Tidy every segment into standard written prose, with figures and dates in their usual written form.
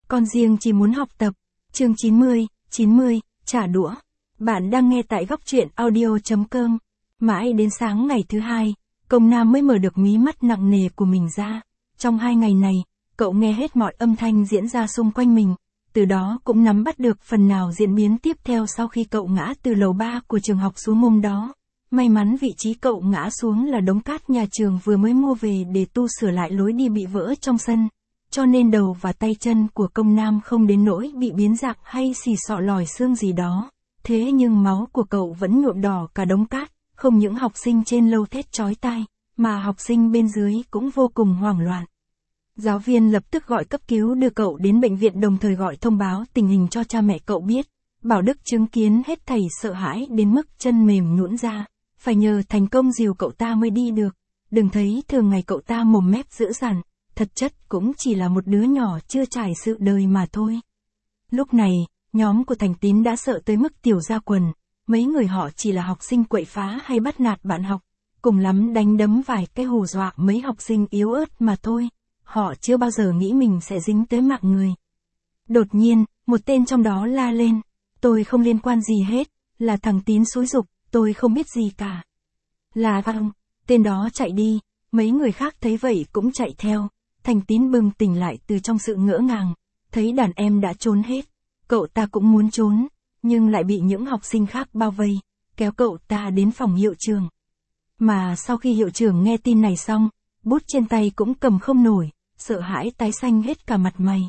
con riêng chỉ muốn học tập. Chương 90, trả đũa. Bạn đang nghe tại góc truyện audio.com. Mãi đến sáng ngày thứ hai, Công Nam mới mở được mí mắt nặng nề của mình ra. Trong 2 ngày này, cậu nghe hết mọi âm thanh diễn ra xung quanh mình, từ đó cũng nắm bắt được phần nào diễn biến tiếp theo sau khi cậu ngã từ lầu 3 của trường học xuống hôm đó. May mắn vị trí cậu ngã xuống là đống cát nhà trường vừa mới mua về để tu sửa lại lối đi bị vỡ trong sân, cho nên đầu và tay chân của Công Nam không đến nỗi bị biến dạng hay xì xọ lòi xương gì đó. Thế nhưng máu của cậu vẫn nhuộm đỏ cả đống cát, không những học sinh trên lầu thét chói tai, mà học sinh bên dưới cũng vô cùng hoảng loạn. Giáo viên lập tức gọi cấp cứu đưa cậu đến bệnh viện, đồng thời gọi thông báo tình hình cho cha mẹ cậu biết. Bảo Đức chứng kiến hết thảy sợ hãi đến mức chân mềm nhũn ra, phải nhờ thành công dìu cậu ta mới đi được. Đừng thấy thường ngày cậu ta mồm mép dữ dằn, thật chất cũng chỉ là một đứa nhỏ chưa trải sự đời mà thôi. Lúc này, nhóm của Thành Tín đã sợ tới mức tiểu ra quần, mấy người họ chỉ là học sinh quậy phá hay bắt nạt bạn học, cùng lắm đánh đấm vài cái hù dọa mấy học sinh yếu ớt mà thôi. Họ chưa bao giờ nghĩ mình sẽ dính tới mạng người. Đột nhiên, một tên trong đó la lên, tôi không liên quan gì hết, là thằng Tín xúi giục, tôi không biết gì cả. Là vâng, tên đó chạy đi, mấy người khác thấy vậy cũng chạy theo. Thành Tín bừng tỉnh lại từ trong sự ngỡ ngàng, thấy đàn em đã trốn hết. Cậu ta cũng muốn trốn, nhưng lại bị những học sinh khác bao vây, kéo cậu ta đến phòng hiệu trưởng. Mà sau khi hiệu trưởng nghe tin này xong, bút trên tay cũng cầm không nổi, sợ hãi tái xanh hết cả mặt mày.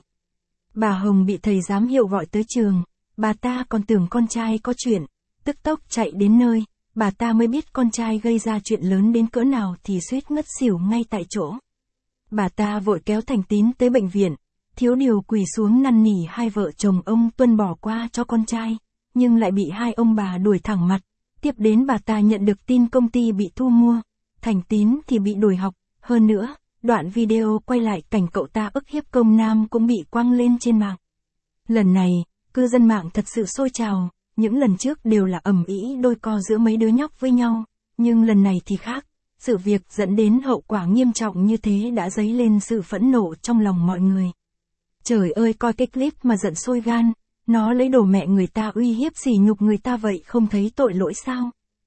Bà Hồng bị thầy giám hiệu gọi tới trường, bà ta còn tưởng con trai có chuyện, tức tốc chạy đến nơi, bà ta mới biết con trai gây ra chuyện lớn đến cỡ nào thì suýt ngất xỉu ngay tại chỗ. Bà ta vội kéo Thành Tín tới bệnh viện, thiếu điều quỳ xuống năn nỉ hai vợ chồng ông Tuân bỏ qua cho con trai, nhưng lại bị hai ông bà đuổi thẳng mặt. Tiếp đến bà ta nhận được tin công ty bị thu mua, Thành Tín thì bị đuổi học, hơn nữa, đoạn video quay lại cảnh cậu ta ức hiếp Công Nam cũng bị quăng lên trên mạng. Lần này, cư dân mạng thật sự sôi trào, những lần trước đều là ầm ĩ đôi co giữa mấy đứa nhóc với nhau, nhưng lần này thì khác, sự việc dẫn đến hậu quả nghiêm trọng như thế đã dấy lên sự phẫn nộ trong lòng mọi người. Trời ơi, coi cái clip mà giận sôi gan, nó lấy đồ mẹ người ta uy hiếp sỉ nhục người ta vậy không thấy tội lỗi sao?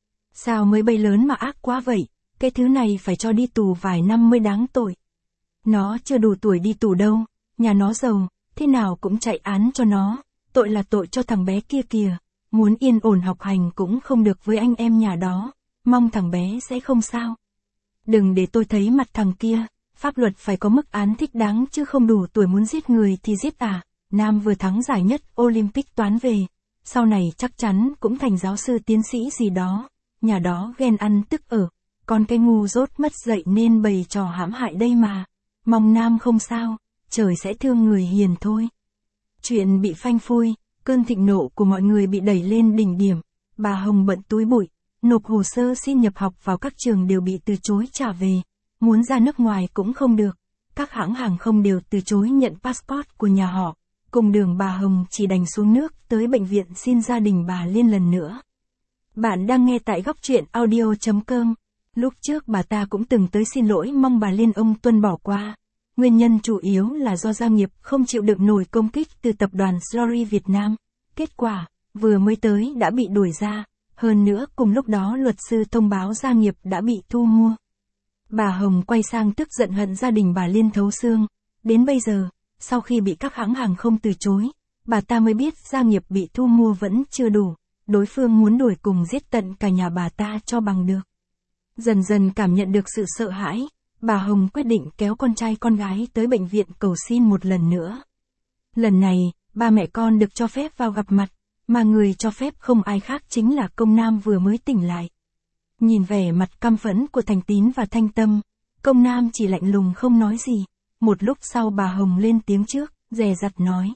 Sao mới bay lớn mà ác quá vậy, cái thứ này phải cho đi tù vài năm mới đáng tội. Nó chưa đủ tuổi đi tù đâu, nhà nó giàu, thế nào cũng chạy án cho nó, tội là tội cho thằng bé kia kìa, muốn yên ổn học hành cũng không được với anh em nhà đó, mong thằng bé sẽ không sao. Đừng để tôi thấy mặt thằng kia, pháp luật phải có mức án thích đáng chứ không đủ tuổi muốn giết người thì giết à. Nam vừa thắng giải nhất Olympic toán về, sau này chắc chắn cũng thành giáo sư tiến sĩ gì đó, nhà đó ghen ăn tức ở, còn cái ngu dốt mất dạy nên bày trò hãm hại đây mà, mong Nam không sao, trời sẽ thương người hiền thôi. Chuyện bị phanh phui, cơn thịnh nộ của mọi người bị đẩy lên đỉnh điểm, bà Hồng bận túi bụi, nộp hồ sơ xin nhập học vào các trường đều bị từ chối trả về, muốn ra nước ngoài cũng không được, các hãng hàng không đều từ chối nhận passport của nhà họ. Cùng đường bà Hồng chỉ đành xuống nước tới bệnh viện xin gia đình bà Liên lần nữa. Bạn đang nghe tại góc truyện audio.com. Lúc trước bà ta cũng từng tới xin lỗi mong bà Liên ông Tuân bỏ qua. Nguyên nhân chủ yếu là do gia nghiệp không chịu đựng nổi công kích từ tập đoàn Slory Việt Nam. Kết quả, vừa mới tới đã bị đuổi ra. Hơn nữa cùng lúc đó luật sư thông báo gia nghiệp đã bị thu mua. Bà Hồng quay sang tức giận hận gia đình bà Liên thấu xương. Đến bây giờ, sau khi bị các hãng hàng không từ chối, bà ta mới biết gia nghiệp bị thu mua vẫn chưa đủ, đối phương muốn đuổi cùng giết tận cả nhà bà ta cho bằng được. Dần dần cảm nhận được sự sợ hãi, bà Hồng quyết định kéo con trai con gái tới bệnh viện cầu xin một lần nữa. Lần này, ba mẹ con được cho phép vào gặp mặt, mà người cho phép không ai khác chính là Công Nam vừa mới tỉnh lại. Nhìn vẻ mặt căm phẫn của Thành Tín và Thanh Tâm, Công Nam chỉ lạnh lùng không nói gì. Một lúc sau bà Hồng lên tiếng trước, dè dặt nói.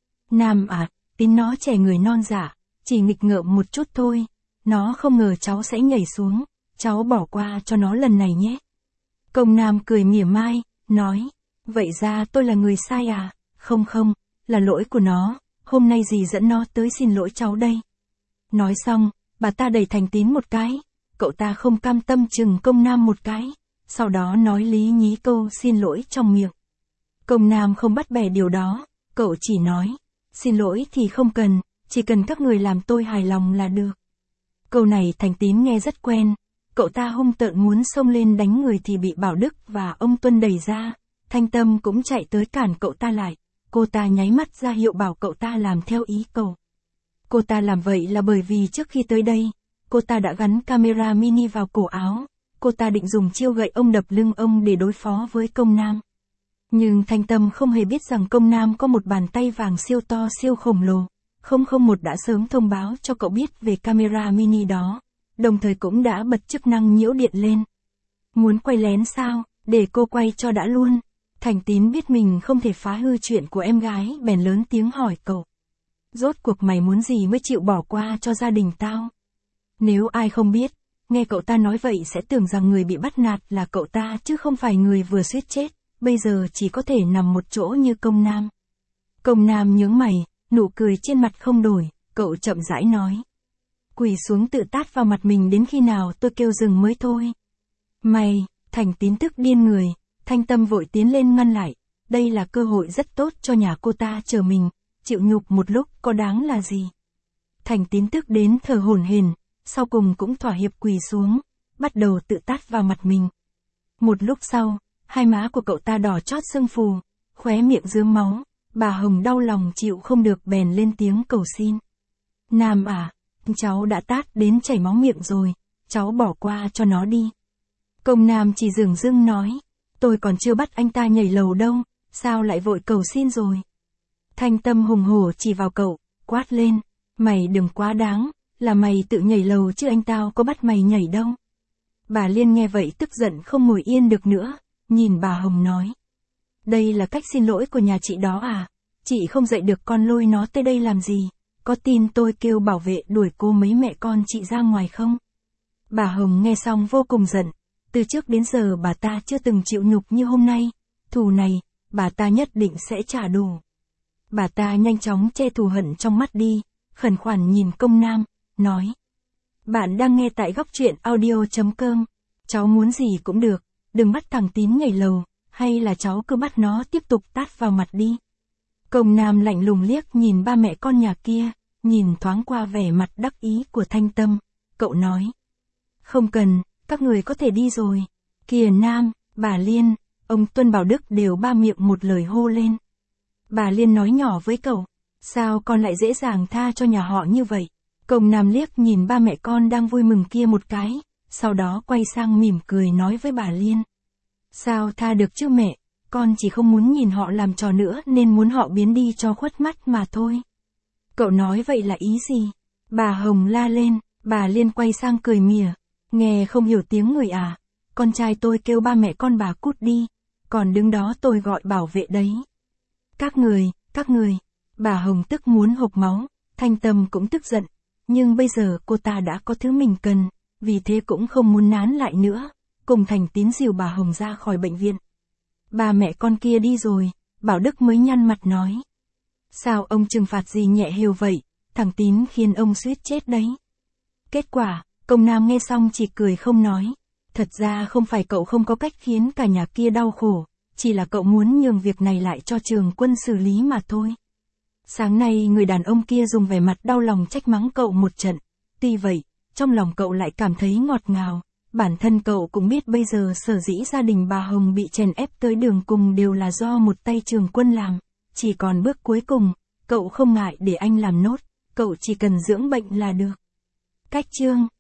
Nam à, Tín nó trẻ người non dạ, chỉ nghịch ngợm một chút thôi, nó không ngờ cháu sẽ nhảy xuống, cháu bỏ qua cho nó lần này nhé. Công Nam cười mỉa mai, nói, vậy ra tôi là người sai à, không, là lỗi của nó, hôm nay dì dẫn nó tới xin lỗi cháu đây. Nói xong, bà ta đẩy Thành Tín một cái, cậu ta không cam tâm chừng Công Nam một cái, sau đó nói lý nhí câu xin lỗi trong miệng. Công Nam không bắt bẻ điều đó, cậu chỉ nói, xin lỗi thì không cần, chỉ cần các người làm tôi hài lòng là được. Câu này Thành Tín nghe rất quen, cậu ta hung tợn muốn xông lên đánh người thì bị Bảo Đức và ông Tuân đẩy ra, Thanh Tâm cũng chạy tới cản cậu ta lại, cô ta nháy mắt ra hiệu bảo cậu ta làm theo ý cậu. Cô ta làm vậy là bởi vì trước khi tới đây, cô ta đã gắn camera mini vào cổ áo, cô ta định dùng chiêu gậy ông đập lưng ông để đối phó với Công Nam. Nhưng Thanh Tâm không hề biết rằng Công Nam có một bàn tay vàng siêu to siêu khổng lồ. 001 đã sớm thông báo cho cậu biết về camera mini đó, đồng thời cũng đã bật chức năng nhiễu điện lên. Muốn quay lén sao, để cô quay cho đã luôn. Thành Tín biết mình không thể phá hư chuyện của em gái bèn lớn tiếng hỏi cậu. Rốt cuộc mày muốn gì mới chịu bỏ qua cho gia đình tao? Nếu ai không biết, nghe cậu ta nói vậy sẽ tưởng rằng người bị bắt nạt là cậu ta chứ không phải người vừa suýt chết, bây giờ chỉ có thể nằm một chỗ như Công Nam. Công Nam nhướng mày, nụ cười trên mặt không đổi, cậu chậm rãi nói. Quỳ xuống tự tát vào mặt mình đến khi nào tôi kêu dừng mới thôi. Mày, Thành Tín tức điên người, Thanh Tâm vội tiến lên ngăn lại, đây là cơ hội rất tốt cho nhà cô ta chờ mình, chịu nhục một lúc có đáng là gì. Thành Tín tức đến thở hổn hển, sau cùng cũng thỏa hiệp quỳ xuống, bắt đầu tự tát vào mặt mình. Một lúc sau, hai má của cậu ta đỏ chót sưng phù, khóe miệng rướm máu, bà Hồng đau lòng chịu không được bèn lên tiếng cầu xin. Nam à, cháu đã tát đến chảy máu miệng rồi, cháu bỏ qua cho nó đi. Công Nam chỉ dửng dưng nói, tôi còn chưa bắt anh ta nhảy lầu đâu, sao lại vội cầu xin rồi. Thanh Tâm hùng hổ chỉ vào cậu, quát lên, mày đừng quá đáng, là mày tự nhảy lầu chứ anh tao có bắt mày nhảy đâu. Bà Liên nghe vậy tức giận không ngồi yên được nữa, nhìn bà Hồng nói. Đây là cách xin lỗi của nhà chị đó à, chị không dạy được con lôi nó tới đây làm gì, có tin tôi kêu bảo vệ đuổi cô mấy mẹ con chị ra ngoài không? Bà Hồng nghe xong vô cùng giận, từ trước đến giờ bà ta chưa từng chịu nhục như hôm nay, thù này, bà ta nhất định sẽ trả đủ. Bà ta nhanh chóng che thù hận trong mắt đi, khẩn khoản nhìn Công Nam, nói. Bạn đang nghe tại góc truyện audio.com, cháu muốn gì cũng được, đừng bắt thằng Tín nhảy lầu, hay là cháu cứ bắt nó tiếp tục tát vào mặt đi. Công Nam lạnh lùng liếc nhìn ba mẹ con nhà kia, nhìn thoáng qua vẻ mặt đắc ý của Thanh Tâm, cậu nói. Không cần, các người có thể đi rồi. Kìa Nam, bà Liên, ông Tuân Bảo Đức đều ba miệng một lời hô lên. Bà Liên nói nhỏ với cậu, sao con lại dễ dàng tha cho nhà họ như vậy? Công Nam liếc nhìn ba mẹ con đang vui mừng kia một cái, sau đó quay sang mỉm cười nói với bà Liên. Sao tha được chứ mẹ, con chỉ không muốn nhìn họ làm trò nữa nên muốn họ biến đi cho khuất mắt mà thôi. Cậu nói vậy là ý gì? Bà Hồng la lên, bà Liên quay sang cười mỉa, nghe không hiểu tiếng người à, con trai tôi kêu ba mẹ con bà cút đi, còn đứng đó tôi gọi bảo vệ đấy. Các người, bà Hồng tức muốn hộc máu, Thanh Tâm cũng tức giận, nhưng bây giờ cô ta đã có thứ mình cần, vì thế cũng không muốn nán lại nữa, cùng Thành Tín dìu bà Hồng ra khỏi bệnh viện. Ba mẹ con kia đi rồi, Bảo Đức mới nhăn mặt nói. Sao ông trừng phạt gì nhẹ hều vậy, thằng Tín khiến ông suýt chết đấy. Kết quả, Công Nam nghe xong chỉ cười không nói. Thật ra không phải cậu không có cách khiến cả nhà kia đau khổ, chỉ là cậu muốn nhường việc này lại cho Trường Quân xử lý mà thôi. Sáng nay người đàn ông kia dùng vẻ mặt đau lòng trách mắng cậu một trận, tuy vậy, trong lòng cậu lại cảm thấy ngọt ngào. Bản thân cậu cũng biết bây giờ sở dĩ gia đình bà Hồng bị chèn ép tới đường cùng đều là do một tay Trường Quân làm, chỉ còn bước cuối cùng, cậu không ngại để anh làm nốt, cậu chỉ cần dưỡng bệnh là được. Cách chương